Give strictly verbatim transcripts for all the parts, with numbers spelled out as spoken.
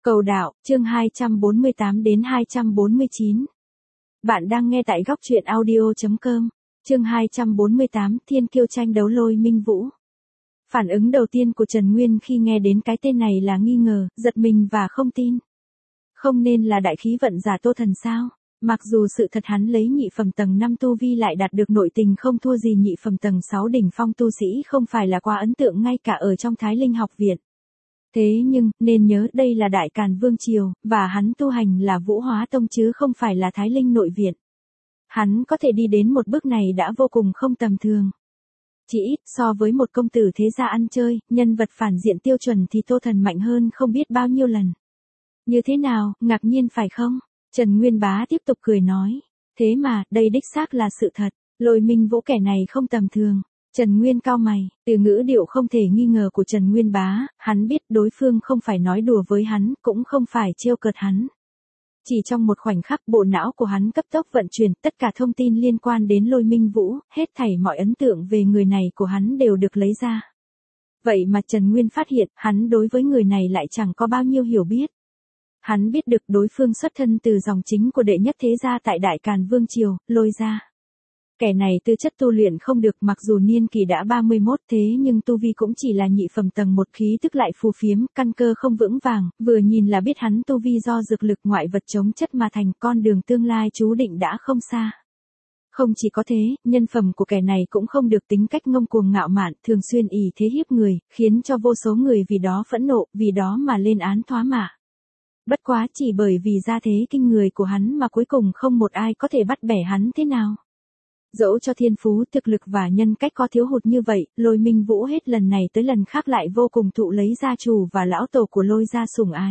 Cầu đạo, chương hai trăm bốn mươi tám đến hai trăm bốn mươi chín. Bạn đang nghe tại góc truyện audio chấm com. Chương hai trăm bốn mươi tám, Thiên Kiêu tranh đấu Lôi Minh Vũ. Phản ứng đầu tiên của Trần Nguyên khi nghe đến cái tên này là nghi ngờ, giật mình và không tin. Không nên là đại khí vận giả Tô Thần sao? Mặc dù sự thật hắn lấy nhị phẩm tầng năm tu vi lại đạt được nội tình không thua gì nhị phẩm tầng sáu đỉnh phong tu sĩ không phải là quá ấn tượng ngay cả ở trong Thái Linh học viện. Thế nhưng, nên nhớ đây là Đại Càn Vương Triều, và hắn tu hành là Vũ Hóa Tông chứ không phải là Thái Linh nội viện. Hắn có thể đi đến một bước này đã vô cùng không tầm thường. Chỉ ít so với một công tử thế gia ăn chơi, nhân vật phản diện tiêu chuẩn thì Tô Thần mạnh hơn không biết bao nhiêu lần. Như thế nào, ngạc nhiên phải không? Trần Nguyên Bá tiếp tục cười nói. Thế mà, đây đích xác là sự thật, Lôi Minh Vũ kẻ này không tầm thường. Trần Nguyên cau mày, từ ngữ điệu không thể nghi ngờ của Trần Nguyên Bá, hắn biết đối phương không phải nói đùa với hắn, cũng không phải trêu cợt hắn. Chỉ trong một khoảnh khắc bộ não của hắn cấp tốc vận chuyển tất cả thông tin liên quan đến Lôi Minh Vũ, hết thảy mọi ấn tượng về người này của hắn đều được lấy ra. Vậy mà Trần Nguyên phát hiện hắn đối với người này lại chẳng có bao nhiêu hiểu biết. Hắn biết được đối phương xuất thân từ dòng chính của đệ nhất thế gia tại Đại Càn Vương Triều, Lôi gia. Kẻ này tư chất tu luyện không được mặc dù niên kỳ đã ba mươi mốt thế nhưng tu vi cũng chỉ là nhị phẩm tầng một khí tức lại phù phiếm, căn cơ không vững vàng, vừa nhìn là biết hắn tu vi do dược lực ngoại vật chống chất mà thành con đường tương lai chú định đã không xa. Không chỉ có thế, nhân phẩm của kẻ này cũng không được tính cách ngông cuồng ngạo mạn, thường xuyên ỷ thế hiếp người, khiến cho vô số người vì đó phẫn nộ, vì đó mà lên án thoá mạ. Bất quá chỉ bởi vì gia thế kinh người của hắn mà cuối cùng không một ai có thể bắt bẻ hắn thế nào. Dẫu cho thiên phú, thực lực và nhân cách có thiếu hụt như vậy, Lôi Minh Vũ hết lần này tới lần khác lại vô cùng thụ lấy gia chủ và lão tổ của Lôi gia sủng ái.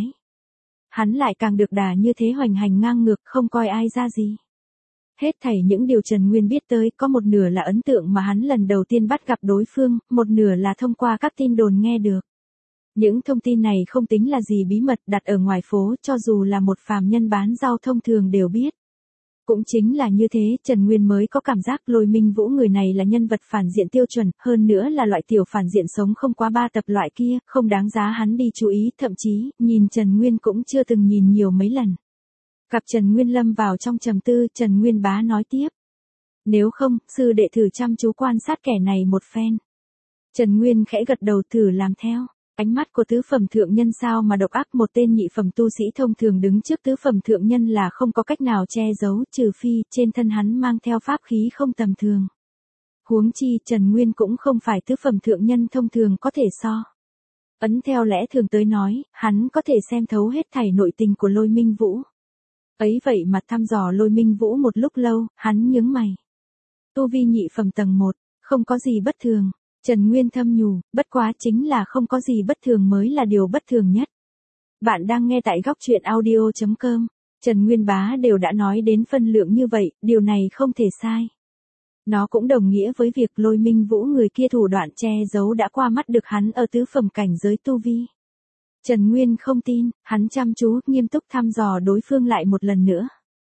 Hắn lại càng được đà như thế hoành hành ngang ngược không coi ai ra gì. Hết thảy những điều Trần Nguyên biết tới có một nửa là ấn tượng mà hắn lần đầu tiên bắt gặp đối phương, một nửa là thông qua các tin đồn nghe được. Những thông tin này không tính là gì bí mật đặt ở ngoài phố cho dù là một phàm nhân bán rau thông thường đều biết. Cũng chính là như thế, Trần Nguyên mới có cảm giác Lôi Minh Vũ người này là nhân vật phản diện tiêu chuẩn, hơn nữa là loại tiểu phản diện sống không quá ba tập loại kia, không đáng giá hắn đi chú ý, thậm chí, nhìn Trần Nguyên cũng chưa từng nhìn nhiều mấy lần. Gặp Trần Nguyên lâm vào trong trầm tư, Trần Nguyên Bá nói tiếp. Nếu không, sư đệ thử chăm chú quan sát kẻ này một phen. Trần Nguyên khẽ gật đầu thử làm theo. Ánh mắt của tứ phẩm thượng nhân sao mà độc ác, một tên nhị phẩm tu sĩ thông thường đứng trước tứ phẩm thượng nhân là không có cách nào che giấu, trừ phi trên thân hắn mang theo pháp khí không tầm thường. Huống chi Trần Nguyên cũng không phải tứ phẩm thượng nhân thông thường có thể so. Ấn theo lẽ thường tới nói, hắn có thể xem thấu hết thảy nội tình của Lôi Minh Vũ. Ấy vậy mà thăm dò Lôi Minh Vũ một lúc lâu, hắn nhướng mày. Tu vi nhị phẩm tầng một, không có gì bất thường. Trần Nguyên thâm nhủ, bất quá chính là không có gì bất thường mới là điều bất thường nhất. Bạn đang nghe tại góc truyện audio chấm com. Trần Nguyên Bá đều đã nói đến phân lượng như vậy, điều này không thể sai. Nó cũng đồng nghĩa với việc Lôi Minh Vũ người kia thủ đoạn che giấu đã qua mắt được hắn ở tứ phẩm cảnh giới tu vi. Trần Nguyên không tin, hắn chăm chú, nghiêm túc thăm dò đối phương lại một lần nữa.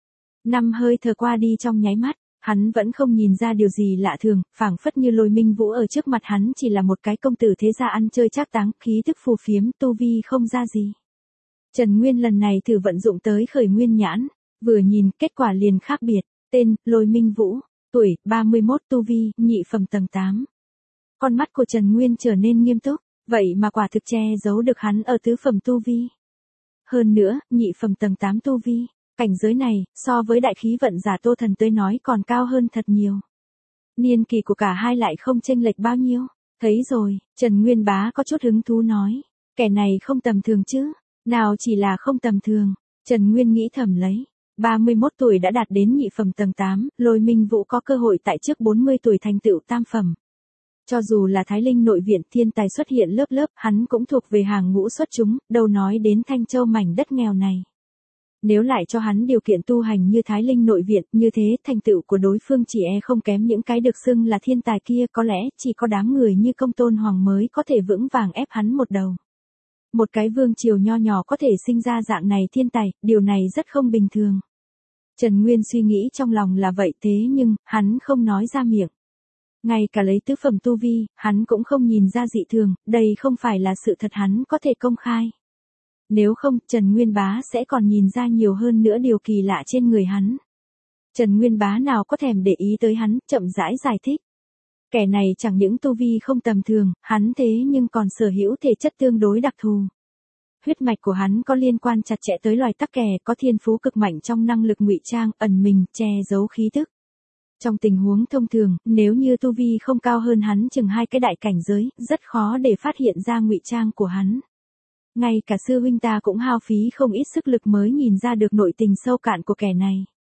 Năm hơi thở qua đi trong nháy mắt. Hắn vẫn không nhìn ra điều gì lạ thường, phảng phất như Lôi Minh Vũ ở trước mặt hắn chỉ là một cái công tử thế gia ăn chơi trác táng, khí tức phù phiếm, tu vi không ra gì. Trần Nguyên lần này thử vận dụng tới khởi nguyên nhãn, vừa nhìn, kết quả liền khác biệt, tên, Lôi Minh Vũ, tuổi, ba mươi mốt tu vi, nhị phẩm tầng tám. Con mắt của Trần Nguyên trở nên nghiêm túc, vậy mà quả thực che giấu được hắn ở tứ phẩm tu vi. Hơn nữa, nhị phẩm tầng tám tu vi. Cảnh giới này, so với đại khí vận giả Tô Thần tới nói còn cao hơn thật nhiều. Niên kỳ của cả hai lại không chênh lệch bao nhiêu. Thấy rồi, Trần Nguyên Bá có chút hứng thú nói. Kẻ này không tầm thường chứ. Nào chỉ là không tầm thường. Trần Nguyên nghĩ thầm lấy. ba mươi mốt tuổi đã đạt đến nhị phẩm tầng tám, Lôi Minh Vũ có cơ hội tại trước bốn mươi tuổi thành tựu tam phẩm. Cho dù là Thái Linh nội viện thiên tài xuất hiện lớp lớp, hắn cũng thuộc về hàng ngũ xuất chúng, đâu nói đến Thanh Châu mảnh đất nghèo này. Nếu lại cho hắn điều kiện tu hành như Thái Linh nội viện, như thế thành tựu của đối phương chỉ e không kém những cái được xưng là thiên tài kia, có lẽ chỉ có đám người như Công Tôn Hoàng mới có thể vững vàng ép hắn một đầu. Một cái vương triều nho nhỏ có thể sinh ra dạng này thiên tài, điều này rất không bình thường. Trần Nguyên suy nghĩ trong lòng là vậy thế nhưng, hắn không nói ra miệng. Ngay cả lấy tứ phẩm tu vi, hắn cũng không nhìn ra dị thường, đây không phải là sự thật hắn có thể công khai. Nếu không, Trần Nguyên Bá sẽ còn nhìn ra nhiều hơn nữa điều kỳ lạ trên người hắn. Trần Nguyên Bá nào có thèm để ý tới hắn, chậm rãi giải thích. Kẻ này chẳng những tu vi không tầm thường, hắn thế nhưng còn sở hữu thể chất tương đối đặc thù. Huyết mạch của hắn có liên quan chặt chẽ tới loài tắc kè, có thiên phú cực mạnh trong năng lực ngụy trang, ẩn mình, che giấu khí tức. Trong tình huống thông thường, nếu như tu vi không cao hơn hắn chừng hai cái đại cảnh giới, rất khó để phát hiện ra ngụy trang của hắn. Ngay cả sư huynh ta cũng hao phí không ít sức lực mới nhìn ra được nội tình sâu cạn của kẻ này.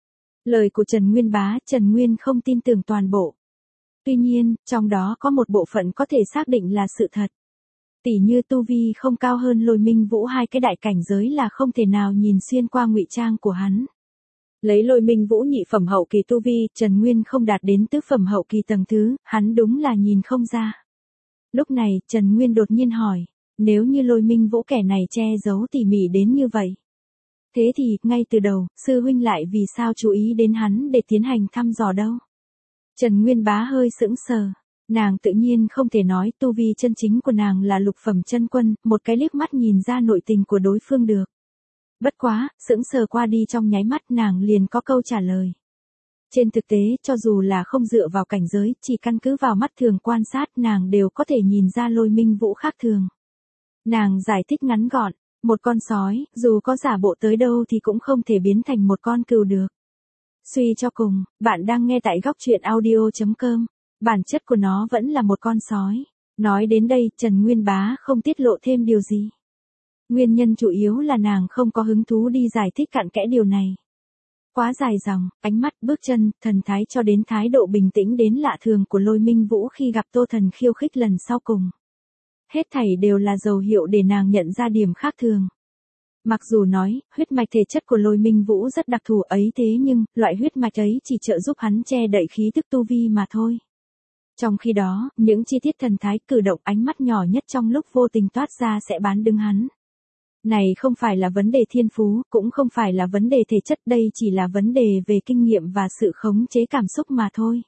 Lời của Trần Nguyên Bá, Trần Nguyên không tin tưởng toàn bộ. Tuy nhiên, trong đó có một bộ phận có thể xác định là sự thật. Tỉ như tu vi không cao hơn Lôi Minh Vũ hai cái đại cảnh giới là không thể nào nhìn xuyên qua ngụy trang của hắn. Lấy Lôi Minh Vũ nhị phẩm hậu kỳ tu vi, Trần Nguyên không đạt đến tứ phẩm hậu kỳ tầng thứ, hắn đúng là nhìn không ra. Lúc này, Trần Nguyên đột nhiên hỏi, nếu như Lôi Minh Vũ kẻ này che giấu tỉ mỉ đến như vậy. Thế thì, ngay từ đầu, sư huynh lại vì sao chú ý đến hắn để tiến hành thăm dò đâu? Trần Nguyên Bá hơi sững sờ. Nàng tự nhiên không thể nói tu vi chân chính của nàng là lục phẩm chân quân, một cái liếc mắt nhìn ra nội tình của đối phương được. Bất quá, sững sờ qua đi trong nháy mắt nàng liền có câu trả lời. Trên thực tế, cho dù là không dựa vào cảnh giới, chỉ căn cứ vào mắt thường quan sát nàng đều có thể nhìn ra Lôi Minh Vũ khác thường. Nàng giải thích ngắn gọn, một con sói, dù có giả bộ tới đâu thì cũng không thể biến thành một con cừu được. Suy cho cùng, bạn đang nghe tại góc truyện audio chấm com. Bản chất của nó vẫn là một con sói. Nói đến đây, Trần Nguyên Bá không tiết lộ thêm điều gì. Nguyên nhân chủ yếu là nàng không có hứng thú đi giải thích cặn kẽ điều này. Quá dài dòng, ánh mắt, bước chân, thần thái cho đến thái độ bình tĩnh đến lạ thường của Lôi Minh Vũ khi gặp Tô Thần khiêu khích lần sau cùng. Hết thảy đều là dấu hiệu để nàng nhận ra điểm khác thường. Mặc dù nói, huyết mạch thể chất của Lôi Minh Vũ rất đặc thù ấy thế nhưng, loại huyết mạch ấy chỉ trợ giúp hắn che đậy khí tức tu vi mà thôi. Trong khi đó, những chi tiết thần thái cử động ánh mắt nhỏ nhất trong lúc vô tình toát ra sẽ bán đứng hắn. Này không phải là vấn đề thiên phú, cũng không phải là vấn đề thể chất, đây chỉ là vấn đề về kinh nghiệm và sự khống chế cảm xúc mà thôi.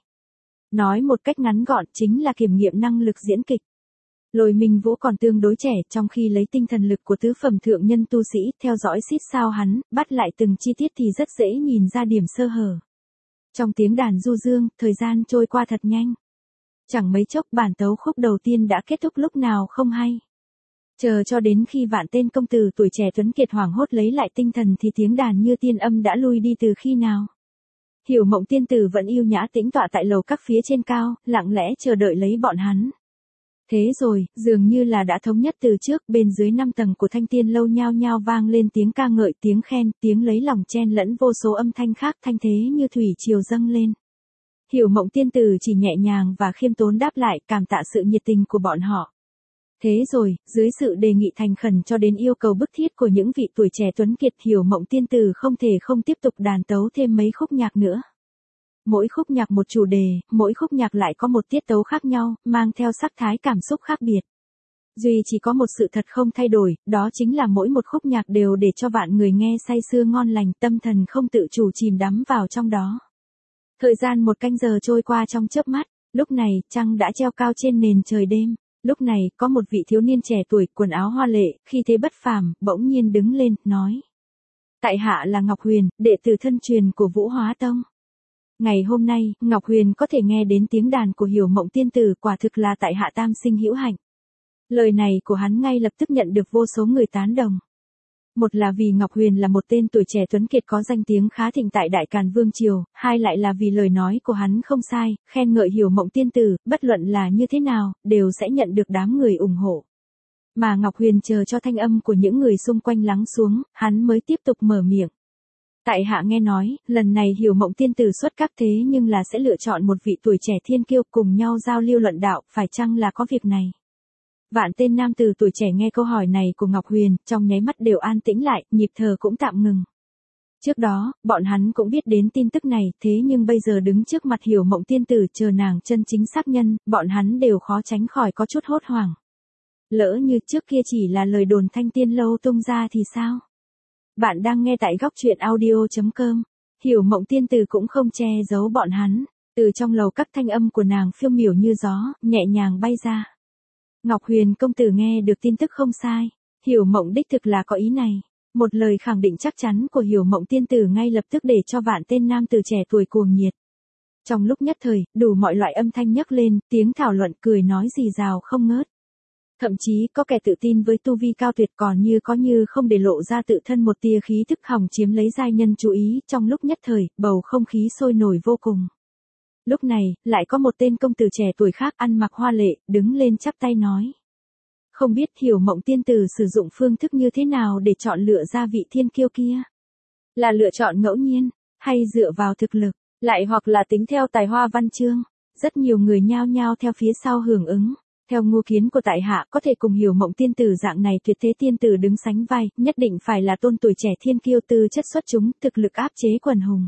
Nói một cách ngắn gọn chính là kiểm nghiệm năng lực diễn kịch. Lôi Minh Vũ còn tương đối trẻ, trong khi lấy tinh thần lực của tứ phẩm thượng nhân tu sĩ, theo dõi xít sao hắn, bắt lại từng chi tiết thì rất dễ nhìn ra điểm sơ hở. Trong tiếng đàn du dương, thời gian trôi qua thật nhanh. Chẳng mấy chốc bản tấu khúc đầu tiên đã kết thúc lúc nào không hay. Chờ cho đến khi vạn tên công tử tuổi trẻ tuấn kiệt hoảng hốt lấy lại tinh thần thì tiếng đàn như tiên âm đã lui đi từ khi nào. Hiểu Mộng tiên tử vẫn yêu nhã tĩnh tọa tại lầu các phía trên cao, lặng lẽ chờ đợi lấy bọn hắn. Thế rồi, dường như là đã thống nhất từ trước, bên dưới năm tầng của Thanh Tiên lâu nhao nhao vang lên tiếng ca ngợi, tiếng khen, tiếng lấy lòng chen lẫn vô số âm thanh khác, thanh thế như thủy triều dâng lên. Hiểu Mộng tiên tử chỉ nhẹ nhàng và khiêm tốn đáp lại, cảm tạ sự nhiệt tình của bọn họ. Thế rồi, dưới sự đề nghị thành khẩn cho đến yêu cầu bức thiết của những vị tuổi trẻ tuấn kiệt, Hiểu Mộng tiên tử không thể không tiếp tục đàn tấu thêm mấy khúc nhạc nữa. Mỗi khúc nhạc một chủ đề, mỗi khúc nhạc lại có một tiết tấu khác nhau, mang theo sắc thái cảm xúc khác biệt. Duy chỉ có một sự thật không thay đổi, đó chính là mỗi một khúc nhạc đều để cho vạn người nghe say sưa ngon lành, tâm thần không tự chủ chìm đắm vào trong đó. Thời gian một canh giờ trôi qua trong chớp mắt, lúc này, trăng đã treo cao trên nền trời đêm. Lúc này, có một vị thiếu niên trẻ tuổi, quần áo hoa lệ, khi thế bất phàm, bỗng nhiên đứng lên, nói. Tại hạ là Ngọc Huyền, đệ tử thân truyền của Vũ Hóa Tông. Ngày hôm nay, Ngọc Huyền có thể nghe đến tiếng đàn của Hiểu Mộng tiên tử, quả thực là tại hạ tam sinh hữu hạnh. Lời này của hắn ngay lập tức nhận được vô số người tán đồng. Một là vì Ngọc Huyền là một tên tuổi trẻ tuấn kiệt có danh tiếng khá thịnh tại Đại Càn Vương Triều, hai lại là vì lời nói của hắn không sai, khen ngợi Hiểu Mộng tiên tử, bất luận là như thế nào, đều sẽ nhận được đám người ủng hộ. Mà Ngọc Huyền chờ cho thanh âm của những người xung quanh lắng xuống, hắn mới tiếp tục mở miệng. Tại hạ nghe nói, lần này Hiểu Mộng tiên tử xuất các thế nhưng là sẽ lựa chọn một vị tuổi trẻ thiên kiêu cùng nhau giao lưu luận đạo, phải chăng là có việc này? Vạn tên nam tử tuổi trẻ nghe câu hỏi này của Ngọc Huyền, trong nháy mắt đều an tĩnh lại, nhịp thở cũng tạm ngừng. Trước đó, bọn hắn cũng biết đến tin tức này, thế nhưng bây giờ đứng trước mặt Hiểu Mộng tiên tử chờ nàng chân chính xác nhân, bọn hắn đều khó tránh khỏi có chút hốt hoảng. Lỡ như trước kia chỉ là lời đồn Thanh Tiên lâu tung ra thì sao? Bạn đang nghe tại góc truyện audio chấm com. Hiểu Mộng tiên tử cũng không che giấu bọn hắn, từ trong lầu các thanh âm của nàng phiêu miểu như gió, nhẹ nhàng bay ra. Ngọc Huyền công tử nghe được tin tức không sai, Hiểu Mộng đích thực là có ý này. Một lời khẳng định chắc chắn của Hiểu Mộng tiên tử ngay lập tức để cho vạn tên nam tử trẻ tuổi cuồng nhiệt. Trong lúc nhất thời, đủ mọi loại âm thanh nhấc lên, tiếng thảo luận cười nói rì rào không ngớt. Thậm chí có kẻ tự tin với tu vi cao tuyệt còn như có như không để lộ ra tự thân một tia khí thức hòng chiếm lấy giai nhân chú ý, trong lúc nhất thời, bầu không khí sôi nổi vô cùng. Lúc này, lại có một tên công tử trẻ tuổi khác ăn mặc hoa lệ, đứng lên chắp tay nói. Không biết Hiểu Mộng tiên tử sử dụng phương thức như thế nào để chọn lựa ra vị thiên kiêu kia? Là lựa chọn ngẫu nhiên, hay dựa vào thực lực, lại hoặc là tính theo tài hoa văn chương? Rất nhiều người nhao nhao theo phía sau hưởng ứng. Theo ngô kiến của tại hạ có thể cùng Hiểu Mộng tiên tử dạng này tuyệt thế tiên tử đứng sánh vai, nhất định phải là tôn tuổi trẻ thiên kiêu tư chất xuất chúng, thực lực áp chế quần hùng.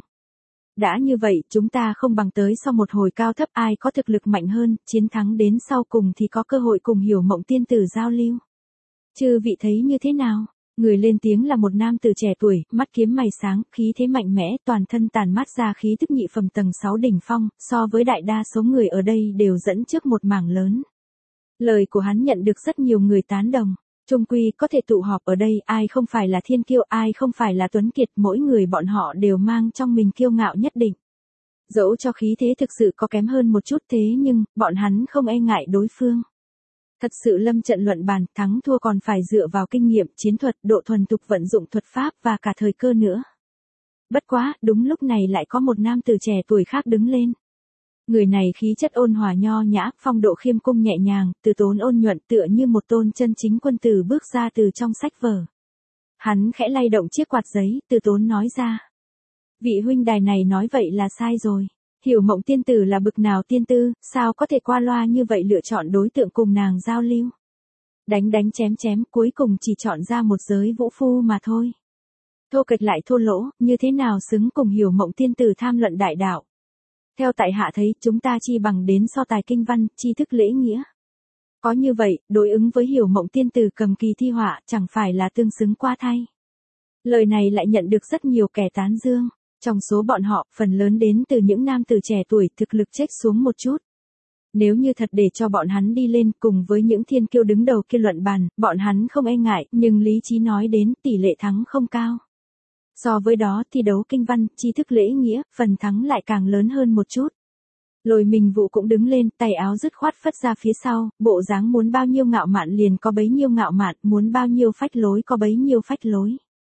Đã như vậy, chúng ta không bằng tới sau một hồi cao thấp ai có thực lực mạnh hơn, chiến thắng đến sau cùng thì có cơ hội cùng Hiểu Mộng tiên tử giao lưu. Chư vị thấy như thế nào? Người lên tiếng là một nam tử trẻ tuổi, mắt kiếm mày sáng, khí thế mạnh mẽ, toàn thân tàn mát ra khí tức nhị phẩm tầng sáu đỉnh phong, so với đại đa số người ở đây đều dẫn trước một mảng lớn. Lời của hắn nhận được rất nhiều người tán đồng. Chung quy có thể tụ họp ở đây, ai không phải là thiên kiêu, ai không phải là tuấn kiệt, mỗi người bọn họ đều mang trong mình kiêu ngạo nhất định. Dẫu cho khí thế thực sự có kém hơn một chút thế nhưng, bọn hắn không e ngại đối phương. Thật sự lâm trận luận bàn, thắng thua còn phải dựa vào kinh nghiệm, chiến thuật, độ thuần thục vận dụng thuật pháp và cả thời cơ nữa. Bất quá, đúng lúc này lại có một nam tử trẻ tuổi khác đứng lên. Người này khí chất ôn hòa nho nhã, phong độ khiêm cung nhẹ nhàng, từ tốn ôn nhuận tựa như một tôn chân chính quân tử bước ra từ trong sách vở. Hắn khẽ lay động chiếc quạt giấy, từ tốn nói ra. Vị huynh đài này nói vậy là sai rồi. Hiểu Mộng tiên tử là bực nào tiên tư, sao có thể qua loa như vậy lựa chọn đối tượng cùng nàng giao lưu. Đánh đánh chém chém cuối cùng chỉ chọn ra một giới vũ phu mà thôi. Thô kệch lại thô lỗ, như thế nào xứng cùng Hiểu Mộng tiên tử tham luận đại đạo. Theo tại hạ thấy, chúng ta chi bằng đến so tài kinh văn, tri thức lễ nghĩa. Có như vậy, đối ứng với Hiểu Mộng tiên tử cầm kỳ thi họa, chẳng phải là tương xứng qua thay. Lời này lại nhận được rất nhiều kẻ tán dương. Trong số bọn họ, phần lớn đến từ những nam tử trẻ tuổi thực lực chếch xuống một chút. Nếu như thật để cho bọn hắn đi lên cùng với những thiên kiêu đứng đầu kia luận bàn, bọn hắn không e ngại, nhưng lý trí nói đến tỷ lệ thắng không cao. So với đó thi đấu kinh văn, tri thức lễ nghĩa, phần thắng lại càng lớn hơn một chút. Lôi Minh Vũ cũng đứng lên, tay áo dứt khoát phất ra phía sau, bộ dáng muốn bao nhiêu ngạo mạn liền có bấy nhiêu ngạo mạn, muốn bao nhiêu phách lối có bấy nhiêu phách lối.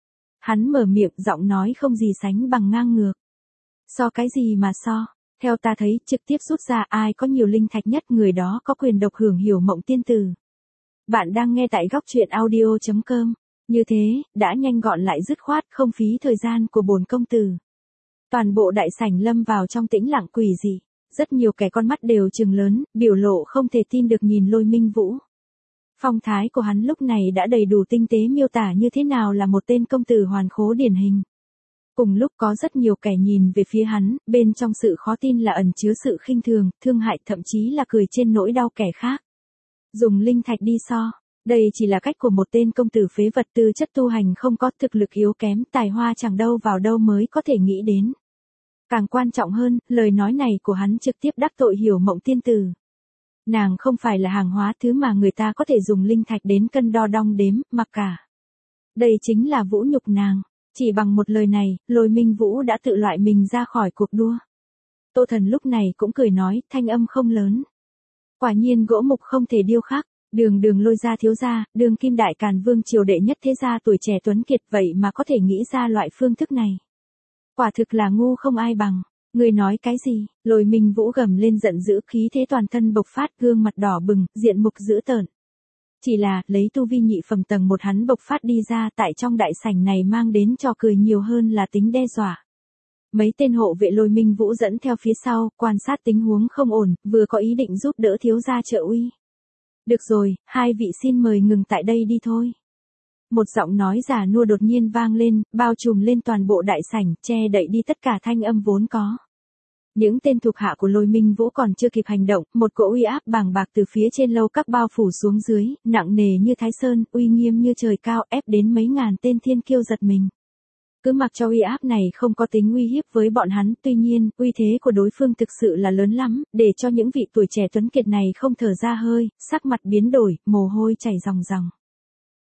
Hắn mở miệng, giọng nói không gì sánh bằng ngang ngược. So cái gì mà so, theo ta thấy, trực tiếp rút ra ai có nhiều linh thạch nhất người đó có quyền độc hưởng Hiểu Mộng tiên tử. Bạn đang nghe tại góc truyện audio chấm com. Như thế, đã nhanh gọn lại dứt khoát, không phí thời gian của bổn công tử. Toàn bộ đại sảnh lâm vào trong tĩnh lặng quỷ dị. Rất nhiều kẻ con mắt đều trừng lớn, biểu lộ không thể tin được nhìn Lôi Minh Vũ. Phong thái của hắn lúc này đã đầy đủ tinh tế miêu tả như thế nào là một tên công tử hoàn khố điển hình. Cùng lúc có rất nhiều kẻ nhìn về phía hắn, bên trong sự khó tin là ẩn chứa sự khinh thường, thương hại thậm chí là cười trên nỗi đau kẻ khác. Dùng linh thạch đi so. Đây chỉ là cách của một tên công tử phế vật tư chất tu hành không có thực lực yếu kém, tài hoa chẳng đâu vào đâu mới có thể nghĩ đến. Càng quan trọng hơn, lời nói này của hắn trực tiếp đắc tội Hiểu Mộng tiên tử. Nàng không phải là hàng hóa thứ mà người ta có thể dùng linh thạch đến cân đo đong đếm, mặc cả. Đây chính là vũ nhục nàng. Chỉ bằng một lời này, Lôi Minh Vũ đã tự loại mình ra khỏi cuộc đua. Tô Thần lúc này cũng cười nói, thanh âm không lớn. Quả nhiên gỗ mục không thể điêu khắc. Đường đường Lôi gia thiếu gia, đường kim đại càn vương triều đệ nhất thế gia tuổi trẻ tuấn kiệt vậy mà có thể nghĩ ra loại phương thức này. Quả thực là ngu không ai bằng. Người nói cái gì? Lôi Minh Vũ gầm lên giận dữ, khí thế toàn thân bộc phát, gương mặt đỏ bừng, diện mục dữ tợn. Chỉ là, lấy tu vi nhị phẩm tầng một hắn bộc phát đi ra tại trong đại sảnh này mang đến trò cười nhiều hơn là tính đe dọa. Mấy tên hộ vệ Lôi Minh Vũ dẫn theo phía sau, quan sát tình huống không ổn, vừa có ý định giúp đỡ thiếu gia trợ uy. Được rồi, hai vị xin mời ngừng tại đây đi thôi. Một giọng nói già nua đột nhiên vang lên, bao trùm lên toàn bộ đại sảnh, che đậy đi tất cả thanh âm vốn có. Những tên thuộc hạ của Lôi Minh Vũ còn chưa kịp hành động, một cỗ uy áp bàng bạc từ phía trên lâu các bao phủ xuống dưới, nặng nề như Thái Sơn, uy nghiêm như trời cao, ép đến mấy ngàn tên thiên kiêu giật mình. Cứ mặc cho uy áp này không có tính uy hiếp với bọn hắn, tuy nhiên, uy thế của đối phương thực sự là lớn lắm, để cho những vị tuổi trẻ tuấn kiệt này không thở ra hơi, sắc mặt biến đổi, mồ hôi chảy ròng ròng.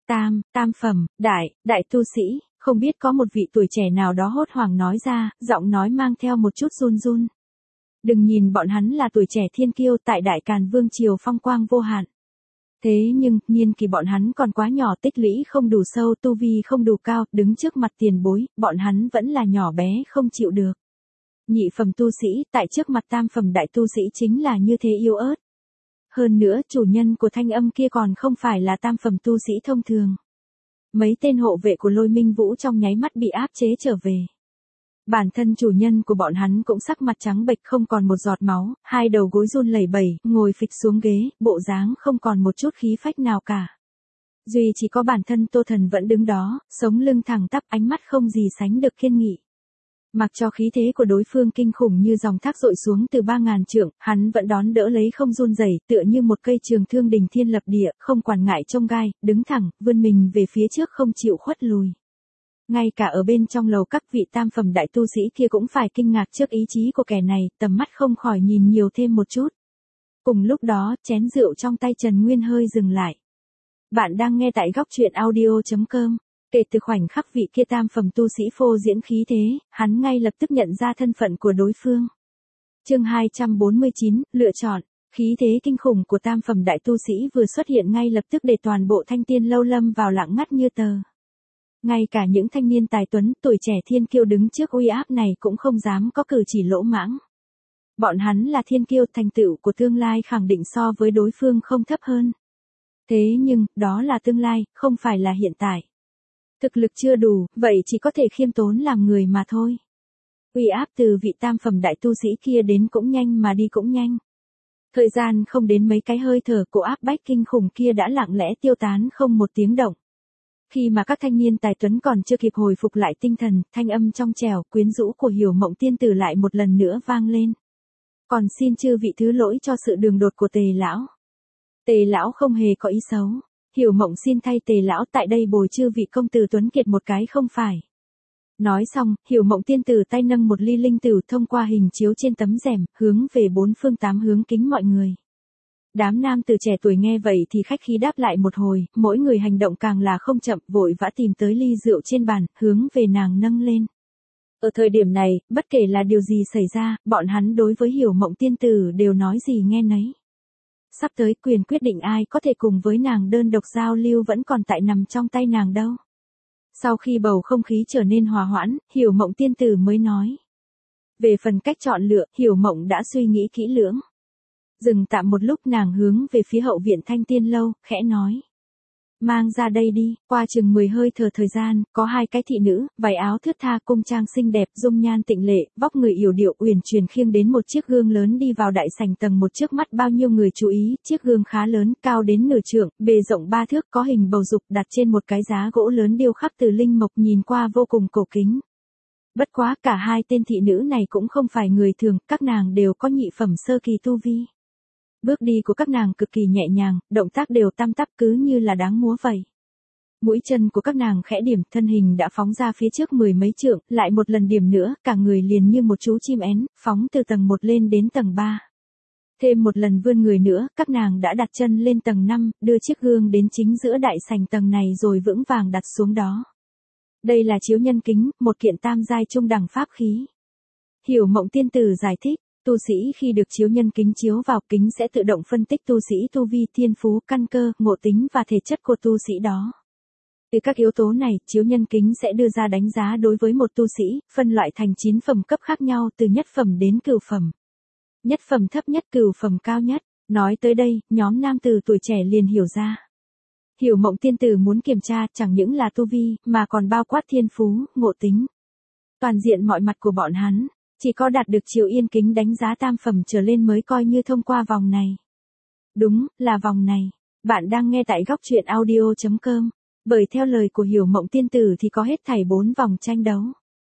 Tam, tam phẩm, đại, đại tu sĩ, không biết có một vị tuổi trẻ nào đó hốt hoảng nói ra, giọng nói mang theo một chút run run. Đừng nhìn bọn hắn là tuổi trẻ thiên kiêu tại Đại Càn Vương triều phong quang vô hạn. Thế nhưng, niên kỳ bọn hắn còn quá nhỏ, tích lũy không đủ sâu, tu vi không đủ cao, đứng trước mặt tiền bối, bọn hắn vẫn là nhỏ bé không chịu được. Nhị phẩm tu sĩ, tại trước mặt tam phẩm đại tu sĩ chính là như thế yếu ớt. Hơn nữa, chủ nhân của thanh âm kia còn không phải là tam phẩm tu sĩ thông thường. Mấy tên hộ vệ của Lôi Minh Vũ trong nháy mắt bị áp chế trở về. Bản thân chủ nhân của bọn hắn cũng sắc mặt trắng bệch không còn một giọt máu, hai đầu gối run lẩy bẩy, ngồi phịch xuống ghế, bộ dáng không còn một chút khí phách nào cả. Duy chỉ có bản thân Tô Thần vẫn đứng đó, sống lưng thẳng tắp, ánh mắt không gì sánh được kiên nghị. Mặc cho khí thế của đối phương kinh khủng như dòng thác dội xuống từ ba ngàn trượng, hắn vẫn đón đỡ lấy không run rẩy, tựa như một cây trường thương đình thiên lập địa, không quản ngại chông gai, đứng thẳng, vươn mình về phía trước không chịu khuất lùi. Ngay cả ở bên trong lầu các vị tam phẩm đại tu sĩ kia cũng phải kinh ngạc trước ý chí của kẻ này, tầm mắt không khỏi nhìn nhiều thêm một chút. Cùng lúc đó, chén rượu trong tay Trần Nguyên hơi dừng lại. Bạn đang nghe tại góc truyện audio chấm com. Kể từ khoảnh khắc vị kia tam phẩm tu sĩ phô diễn khí thế, hắn ngay lập tức nhận ra thân phận của đối phương. Chương hai trăm bốn mươi chín, lựa chọn. Khí thế kinh khủng của tam phẩm đại tu sĩ vừa xuất hiện ngay lập tức để toàn bộ Thanh Tiên lâu lâm vào lặng ngắt như tờ. Ngay cả những thanh niên tài tuấn, tuổi trẻ thiên kiêu đứng trước uy áp này cũng không dám có cử chỉ lỗ mãng. Bọn hắn là thiên kiêu, thành tựu của tương lai khẳng định so với đối phương không thấp hơn. Thế nhưng, đó là tương lai, không phải là hiện tại. Thực lực chưa đủ, vậy chỉ có thể khiêm tốn làm người mà thôi. Uy áp từ vị tam phẩm đại tu sĩ kia đến cũng nhanh mà đi cũng nhanh. Thời gian không đến mấy cái hơi thở, của áp bách kinh khủng kia đã lặng lẽ tiêu tán không một tiếng động. Khi mà các thanh niên tài tuấn còn chưa kịp hồi phục lại tinh thần, thanh âm trong trẻo, quyến rũ của Hiểu Mộng tiên tử lại một lần nữa vang lên. Còn xin chư vị thứ lỗi cho sự đường đột của Tề lão. Tề lão không hề có ý xấu. Hiểu Mộng xin thay Tề lão tại đây bồi chư vị công tử tuấn kiệt một cái không phải. Nói xong, Hiểu Mộng tiên tử tay nâng một ly linh tử thông qua hình chiếu trên tấm rèm, hướng về bốn phương tám hướng kính mọi người. Đám nam tử trẻ tuổi nghe vậy thì khách khí đáp lại một hồi, mỗi người hành động càng là không chậm, vội vã tìm tới ly rượu trên bàn, hướng về nàng nâng lên. Ở thời điểm này, bất kể là điều gì xảy ra, bọn hắn đối với Hiểu Mộng tiên tử đều nói gì nghe nấy. Sắp tới quyền quyết định ai có thể cùng với nàng đơn độc giao lưu vẫn còn tại nằm trong tay nàng đâu. Sau khi bầu không khí trở nên hòa hoãn, Hiểu Mộng tiên tử mới nói. Về phần cách chọn lựa, Hiểu Mộng đã suy nghĩ kỹ lưỡng. Dừng tạm một lúc, nàng hướng về phía hậu viện Thanh Tiên lâu, khẽ nói. Mang ra đây đi. Qua chừng mười hơi thở thời gian, có hai cái thị nữ, váy áo thướt tha, cung trang xinh đẹp, dung nhan tịnh lệ, vóc người yểu điệu uyển chuyển khiêng đến một chiếc gương lớn đi vào đại sảnh tầng một, trước mắt bao nhiêu người chú ý. Chiếc gương khá lớn, cao đến nửa trượng, bề rộng ba thước, có hình bầu dục, đặt trên một cái giá gỗ lớn điêu khắc từ linh mộc, nhìn qua vô cùng cổ kính. Bất quá cả hai tên thị nữ này cũng không phải người thường, các nàng đều có nhị phẩm sơ kỳ tu vi. Bước đi của các nàng cực kỳ nhẹ nhàng, động tác đều tăm tắp cứ như là đáng múa vậy. Mũi chân của các nàng khẽ điểm, thân hình đã phóng ra phía trước mười mấy trượng, lại một lần điểm nữa, cả người liền như một chú chim én, phóng từ tầng một lên đến tầng ba. Thêm một lần vươn người nữa, các nàng đã đặt chân lên tầng năm, đưa chiếc gương đến chính giữa đại sảnh tầng này rồi vững vàng đặt xuống đó. Đây là chiếu nhân kính, một kiện tam giai trung đẳng pháp khí. Hiểu Mộng tiên tử giải thích. Tu sĩ khi được chiếu nhân kính chiếu vào, kính sẽ tự động phân tích tu sĩ tu vi, thiên phú, căn cơ, ngộ tính và thể chất của tu sĩ đó. Từ các yếu tố này, chiếu nhân kính sẽ đưa ra đánh giá đối với một tu sĩ, phân loại thành chín phẩm cấp khác nhau, từ nhất phẩm đến cửu phẩm. Nhất phẩm thấp nhất, cửu phẩm cao nhất. Nói tới đây, nhóm nam tử tuổi trẻ liền hiểu ra. Hiểu Mộng tiên tử muốn kiểm tra chẳng những là tu vi, mà còn bao quát thiên phú, ngộ tính. Toàn diện mọi mặt của bọn hắn. Chỉ có đạt được chiếu yên kính đánh giá tam phẩm trở lên mới coi như thông qua vòng này. Đúng, là vòng này. Bạn đang nghe tại góc truyện audio chấm com. Bởi theo lời của Hiểu Mộng tiên tử thì có hết thảy bốn vòng tranh đấu.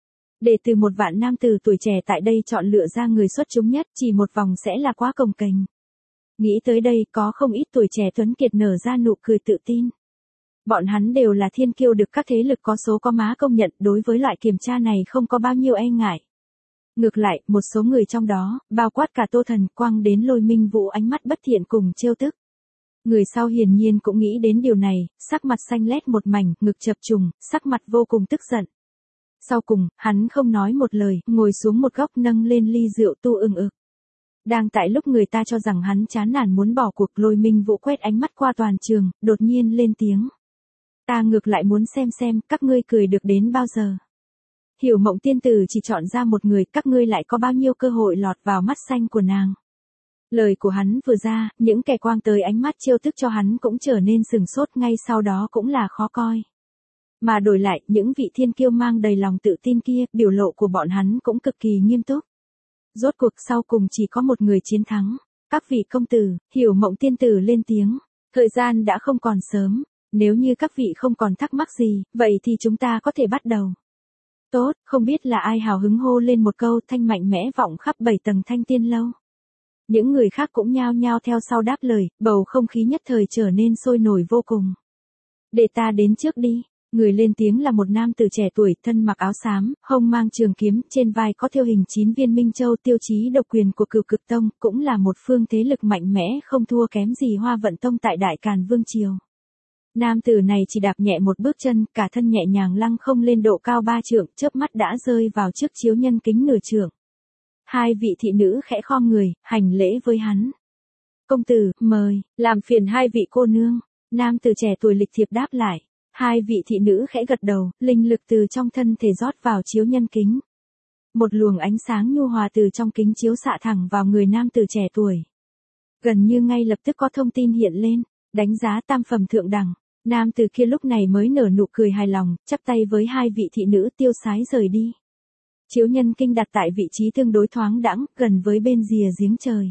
Để từ một vạn nam tử tuổi trẻ tại đây chọn lựa ra người xuất chúng nhất, chỉ một vòng sẽ là quá cồng kềnh. Nghĩ tới đây, có không ít tuổi trẻ tuấn kiệt nở ra nụ cười tự tin. Bọn hắn đều là thiên kiêu được các thế lực có số có má công nhận, đối với loại kiểm tra này không có bao nhiêu e ngại. Ngược lại, một số người trong đó, bao quát cả Tô Thần, quăng đến Lôi Minh Vũ ánh mắt bất thiện cùng trêu tức. Người sau hiển nhiên cũng nghĩ đến điều này, sắc mặt xanh lét một mảnh, ngực chập trùng, sắc mặt vô cùng tức giận. Sau cùng, hắn không nói một lời, ngồi xuống một góc nâng lên ly rượu tu ưng ực. Đang tại lúc người ta cho rằng hắn chán nản muốn bỏ cuộc, Lôi Minh Vũ quét ánh mắt qua toàn trường, đột nhiên lên tiếng. Ta ngược lại muốn xem xem, các ngươi cười được đến bao giờ. Hiểu Mộng tiên tử chỉ chọn ra một người, các ngươi lại có bao nhiêu cơ hội lọt vào mắt xanh của nàng. Lời của hắn vừa ra, những kẻ quang tới ánh mắt trêu tức cho hắn cũng trở nên sừng sốt, ngay sau đó cũng là khó coi. Mà đổi lại, những vị thiên kiêu mang đầy lòng tự tin kia, biểu lộ của bọn hắn cũng cực kỳ nghiêm túc. Rốt cuộc sau cùng chỉ có một người chiến thắng. Các vị công tử, Hiểu Mộng tiên tử lên tiếng. Thời gian đã không còn sớm, nếu như các vị không còn thắc mắc gì, vậy thì chúng ta có thể bắt đầu. Tốt, không biết là ai hào hứng hô lên một câu, thanh mạnh mẽ vọng khắp bảy tầng Thanh Tiên lâu. Những người khác cũng nhao nhao theo sau đáp lời, bầu không khí nhất thời trở nên sôi nổi vô cùng. Để ta đến trước đi. Người lên tiếng là một nam tử trẻ tuổi, thân mặc áo xám, hông mang trường kiếm, trên vai có thêu hình chín viên minh châu, tiêu chí độc quyền của Cửu Cực Tông, cũng là một phương thế lực mạnh mẽ không thua kém gì Hoa Vận Tông tại Đại Càn Vương triều. Nam tử này chỉ đạp nhẹ một bước chân, cả thân nhẹ nhàng lăng không lên độ cao ba trượng, chớp mắt đã rơi vào trước chiếu nhân kính nửa trượng. Hai vị thị nữ khẽ khom người, hành lễ với hắn. Công tử, mời, làm phiền hai vị cô nương. Nam tử trẻ tuổi lịch thiệp đáp lại. Hai vị thị nữ khẽ gật đầu, linh lực từ trong thân thể rót vào chiếu nhân kính. Một luồng ánh sáng nhu hòa từ trong kính chiếu xạ thẳng vào người nam tử trẻ tuổi. Gần như ngay lập tức có thông tin hiện lên, đánh giá tam phẩm thượng đẳng. Nam tử kia lúc này mới nở nụ cười hài lòng, chắp tay với hai vị thị nữ tiêu sái rời đi. Chiếu nhân kinh đặt tại vị trí tương đối thoáng đãng, gần với bên rìa giếng trời.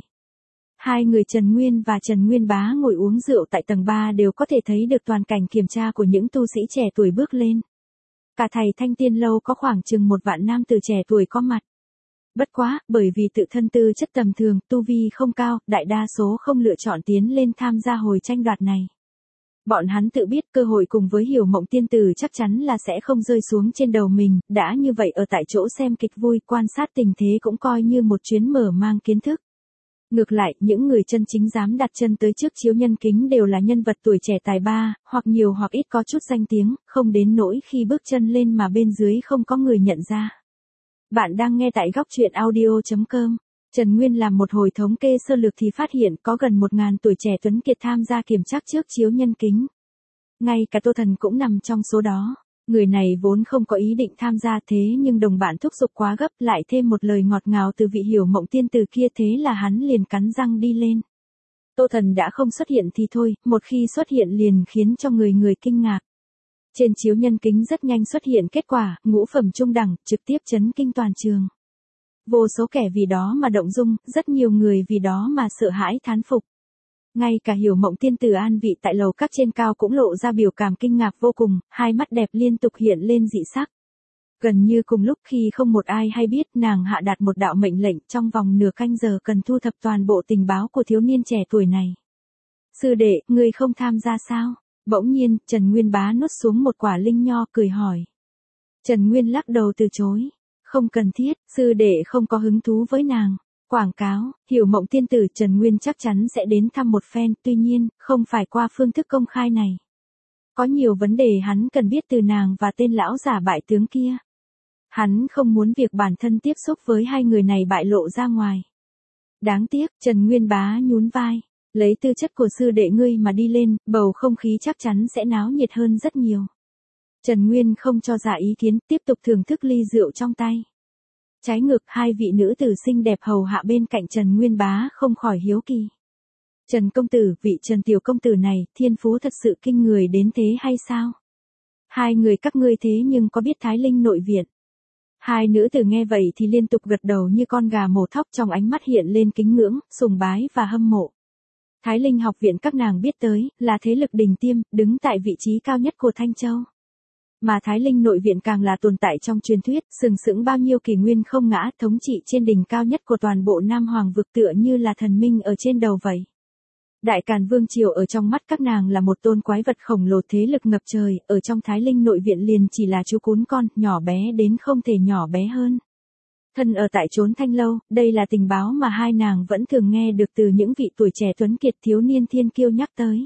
Hai người Trần Nguyên và Trần Nguyên Bá ngồi uống rượu tại tầng ba đều có thể thấy được toàn cảnh kiểm tra của những tu sĩ trẻ tuổi bước lên. Cả thầy Thanh Tiên lâu có khoảng chừng một vạn nam tử trẻ tuổi có mặt. Bất quá, bởi vì tự thân tư chất tầm thường, tu vi không cao, đại đa số không lựa chọn tiến lên tham gia hồi tranh đoạt này. Bọn hắn tự biết cơ hội cùng với Hiểu Mộng tiên tử chắc chắn là sẽ không rơi xuống trên đầu mình, đã như vậy ở tại chỗ xem kịch vui, quan sát tình thế cũng coi như một chuyến mở mang kiến thức. Ngược lại, những người chân chính dám đặt chân tới trước chiếu nhân kính đều là nhân vật tuổi trẻ tài ba, hoặc nhiều hoặc ít có chút danh tiếng, không đến nỗi khi bước chân lên mà bên dưới không có người nhận ra. Bạn đang nghe tại góc truyện audio chấm com. Trần Nguyên làm một hồi thống kê sơ lược thì phát hiện có gần một ngàn tuổi trẻ tuấn kiệt tham gia kiểm trắc trước chiếu nhân kính. Ngay cả Tô Thần cũng nằm trong số đó. Người này vốn không có ý định tham gia thế nhưng đồng bạn thúc giục quá gấp, lại thêm một lời ngọt ngào từ vị Hiểu Mộng tiên tử kia, thế là hắn liền cắn răng đi lên. Tô Thần đã không xuất hiện thì thôi, một khi xuất hiện liền khiến cho người người kinh ngạc. Trên chiếu nhân kính rất nhanh xuất hiện kết quả, ngũ phẩm trung đẳng, trực tiếp chấn kinh toàn trường. Vô số kẻ vì đó mà động dung, rất nhiều người vì đó mà sợ hãi thán phục. Ngay cả Hiểu Mộng tiên tử an vị tại lầu các trên cao cũng lộ ra biểu cảm kinh ngạc vô cùng, hai mắt đẹp liên tục hiện lên dị sắc. Gần như cùng lúc khi không một ai hay biết, nàng hạ đạt một đạo mệnh lệnh trong vòng nửa canh giờ cần thu thập toàn bộ tình báo của thiếu niên trẻ tuổi này. Sư đệ, ngươi không tham gia sao? Bỗng nhiên, Trần Nguyên Bá nuốt xuống một quả linh nho cười hỏi. Trần Nguyên lắc đầu từ chối. Không cần thiết, sư đệ không có hứng thú với nàng. Quảng cáo, Hiểu Mộng tiên tử Trần Nguyên chắc chắn sẽ đến thăm một phen, tuy nhiên, không phải qua phương thức công khai này. Có nhiều vấn đề hắn cần biết từ nàng và tên lão giả bại tướng kia. Hắn không muốn việc bản thân tiếp xúc với hai người này bại lộ ra ngoài. Đáng tiếc, Trần Nguyên Bá nhún vai. Lấy tư chất của sư đệ ngươi mà đi lên, bầu không khí chắc chắn sẽ náo nhiệt hơn rất nhiều. Trần Nguyên không cho ra ý kiến, tiếp tục thưởng thức ly rượu trong tay. Trái ngược, hai vị nữ tử xinh đẹp hầu hạ bên cạnh Trần Nguyên Bá không khỏi hiếu kỳ. Trần công tử, vị Trần tiểu công tử này, thiên phú thật sự kinh người đến thế hay sao? Hai người các ngươi thế nhưng có biết Thái Linh nội viện? Hai nữ tử nghe vậy thì liên tục gật đầu như con gà mổ thóc, trong ánh mắt hiện lên kính ngưỡng, sùng bái và hâm mộ. Thái Linh học viện các nàng biết tới, là thế lực đỉnh tiêm, đứng tại vị trí cao nhất của Thanh Châu. Mà Thái Linh nội viện càng là tồn tại trong truyền thuyết, sừng sững bao nhiêu kỷ nguyên không ngã, thống trị trên đỉnh cao nhất của toàn bộ Nam Hoàng vực, tựa như là thần minh ở trên đầu vậy. Đại Càn Vương triều ở trong mắt các nàng là một tôn quái vật khổng lồ, thế lực ngập trời, ở trong Thái Linh nội viện liền chỉ là chú cún con, nhỏ bé đến không thể nhỏ bé hơn. Thân ở tại trốn thanh lâu, đây là tình báo mà hai nàng vẫn thường nghe được từ những vị tuổi trẻ tuấn kiệt thiếu niên thiên kiêu nhắc tới.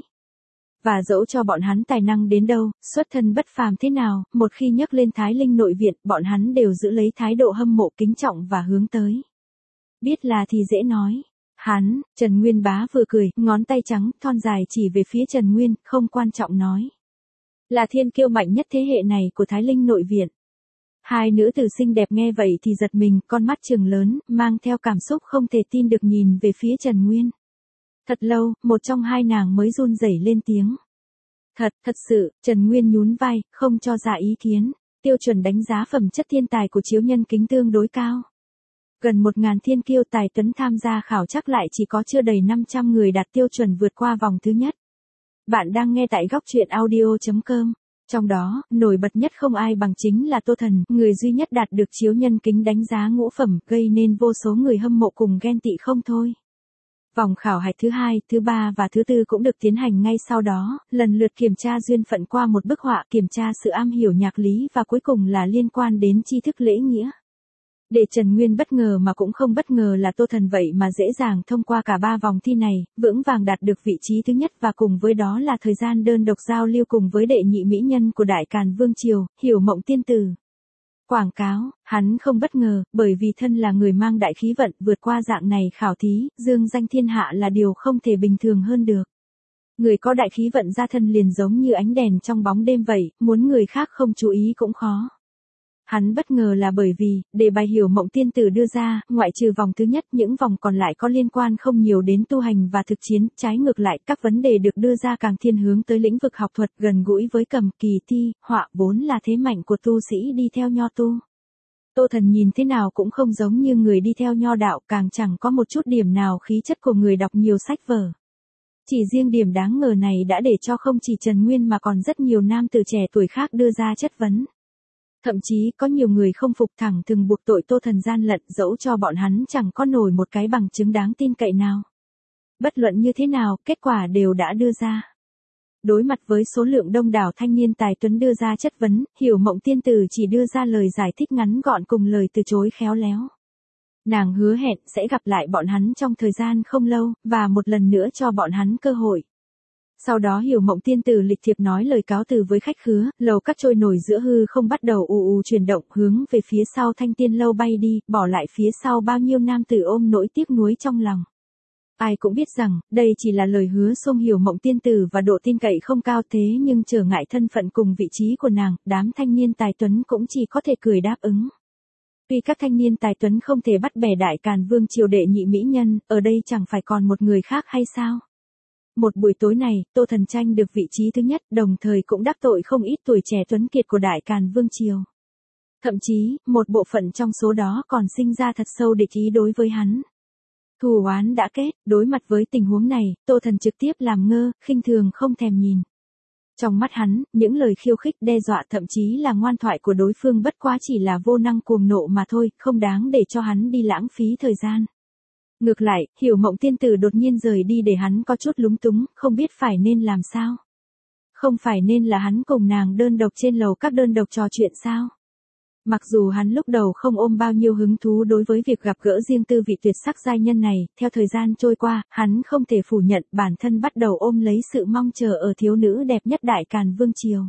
Và dẫu cho bọn hắn tài năng đến đâu, xuất thân bất phàm thế nào, một khi nhắc lên Thái Linh nội viện, bọn hắn đều giữ lấy thái độ hâm mộ kính trọng và hướng tới. Biết là thì dễ nói. Hắn, Trần Nguyên Bá vừa cười, ngón tay trắng, thon dài chỉ về phía Trần Nguyên, không quan trọng nói. Là thiên kiêu mạnh nhất thế hệ này của Thái Linh nội viện. Hai nữ tử xinh đẹp nghe vậy thì giật mình, con mắt trừng lớn, mang theo cảm xúc không thể tin được nhìn về phía Trần Nguyên. Thật lâu, một trong hai nàng mới run rẩy lên tiếng. Thật, thật sự, Trần Nguyên nhún vai, không cho ra ý kiến. Tiêu chuẩn đánh giá phẩm chất thiên tài của Chiếu Nhân Kính tương đối cao. Gần một ngàn thiên kiêu tài tuấn tham gia khảo chắc lại chỉ có chưa đầy năm trăm người đạt tiêu chuẩn vượt qua vòng thứ nhất. Bạn đang nghe tại góc truyện audio chấm com. Trong đó, nổi bật nhất không ai bằng chính là Tô Thần, người duy nhất đạt được Chiếu Nhân Kính đánh giá ngũ phẩm, gây nên vô số người hâm mộ cùng ghen tị không thôi. Vòng khảo hạch thứ hai, thứ ba và thứ tư cũng được tiến hành ngay sau đó, lần lượt kiểm tra duyên phận qua một bức họa, kiểm tra sự am hiểu nhạc lý và cuối cùng là liên quan đến tri thức lễ nghĩa. Để Trần Nguyên bất ngờ mà cũng không bất ngờ là Tô Thần vậy mà dễ dàng thông qua cả ba vòng thi này, vững vàng đạt được vị trí thứ nhất và cùng với đó là thời gian đơn độc giao lưu cùng với đệ nhị mỹ nhân của Đại Càn Vương Triều, Hiểu Mộng Tiên Tử. Quảng cáo, hắn không bất ngờ, bởi vì thân là người mang đại khí vận vượt qua dạng này khảo thí, dương danh thiên hạ là điều không thể bình thường hơn được. Người có đại khí vận ra thân liền giống như ánh đèn trong bóng đêm vậy, muốn người khác không chú ý cũng khó. Hắn bất ngờ là bởi vì, đề bài Hiểu Mộng Tiên Tử đưa ra, ngoại trừ vòng thứ nhất, những vòng còn lại có liên quan không nhiều đến tu hành và thực chiến, trái ngược lại, các vấn đề được đưa ra càng thiên hướng tới lĩnh vực học thuật, gần gũi với cầm, kỳ thi, họa, vốn là thế mạnh của tu sĩ đi theo nho tu. Tô Thần nhìn thế nào cũng không giống như người đi theo nho đạo, càng chẳng có một chút điểm nào khí chất của người đọc nhiều sách vở. Chỉ riêng điểm đáng ngờ này đã để cho không chỉ Trần Nguyên mà còn rất nhiều nam tử trẻ tuổi khác đưa ra chất vấn. Thậm chí có nhiều người không phục thẳng thừng buộc tội Tô Thần gian lận, dẫu cho bọn hắn chẳng có nổi một cái bằng chứng đáng tin cậy nào. Bất luận như thế nào, kết quả đều đã đưa ra. Đối mặt với số lượng đông đảo thanh niên tài tuấn đưa ra chất vấn, Hiểu Mộng Tiên Tử chỉ đưa ra lời giải thích ngắn gọn cùng lời từ chối khéo léo. Nàng hứa hẹn sẽ gặp lại bọn hắn trong thời gian không lâu, và một lần nữa cho bọn hắn cơ hội. Sau đó Hiểu Mộng Tiên Tử lịch thiệp nói lời cáo từ với khách khứa, lầu các trôi nổi giữa hư không bắt đầu ù ù chuyển động hướng về phía sau Thanh Tiên lâu bay đi, bỏ lại phía sau bao nhiêu nam tử ôm nỗi tiếc nuối trong lòng. Ai cũng biết rằng, đây chỉ là lời hứa xông Hiểu Mộng Tiên Tử và độ tin cậy không cao, thế nhưng trở ngại thân phận cùng vị trí của nàng, đám thanh niên tài tuấn cũng chỉ có thể cười đáp ứng. Tuy các thanh niên tài tuấn không thể bắt bẻ Đại Càn Vương Triều đệ nhị mỹ nhân, ở đây chẳng phải còn một người khác hay sao? Một buổi tối này, Tô Thần tranh được vị trí thứ nhất, đồng thời cũng đắc tội không ít tuổi trẻ tuấn kiệt của Đại Càn Vương Triều. Thậm chí, một bộ phận trong số đó còn sinh ra thật sâu địch ý đối với hắn. Thù oán đã kết, đối mặt với tình huống này, Tô Thần trực tiếp làm ngơ, khinh thường không thèm nhìn. Trong mắt hắn, những lời khiêu khích đe dọa thậm chí là ngoan thoại của đối phương bất quá chỉ là vô năng cuồng nộ mà thôi, không đáng để cho hắn đi lãng phí thời gian. Ngược lại, Hiểu Mộng Tiên Tử đột nhiên rời đi để hắn có chút lúng túng, không biết phải nên làm sao. Không phải nên là hắn cùng nàng đơn độc trên lầu các đơn độc trò chuyện sao? Mặc dù hắn lúc đầu không ôm bao nhiêu hứng thú đối với việc gặp gỡ riêng tư vị tuyệt sắc giai nhân này, theo thời gian trôi qua, hắn không thể phủ nhận bản thân bắt đầu ôm lấy sự mong chờ ở thiếu nữ đẹp nhất Đại Càn Vương Triều.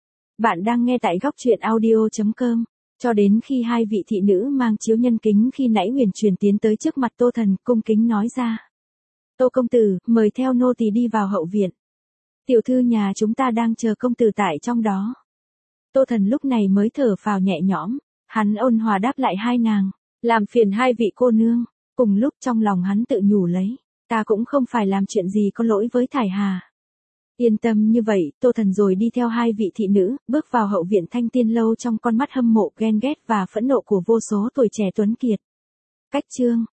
Bạn đang nghe tại góc truyện audio chấm com. Cho đến khi hai vị thị nữ mang chiếu nhân kính khi nãy huyền truyền tiến tới trước mặt Tô Thần, cung kính nói ra. Tô công tử, mời theo nô tỳ đi vào hậu viện. Tiểu thư nhà chúng ta đang chờ công tử tại trong đó. Tô Thần lúc này mới thở phào nhẹ nhõm, hắn ôn hòa đáp lại hai nàng, làm phiền hai vị cô nương. Cùng lúc trong lòng hắn tự nhủ lấy, ta cũng không phải làm chuyện gì có lỗi với Thải Hà. Yên tâm như vậy, Tô Thần rồi đi theo hai vị thị nữ, bước vào hậu viện Thanh Tiên lâu trong con mắt hâm mộ, ghen ghét và phẫn nộ của vô số tuổi trẻ tuấn kiệt. Cách chương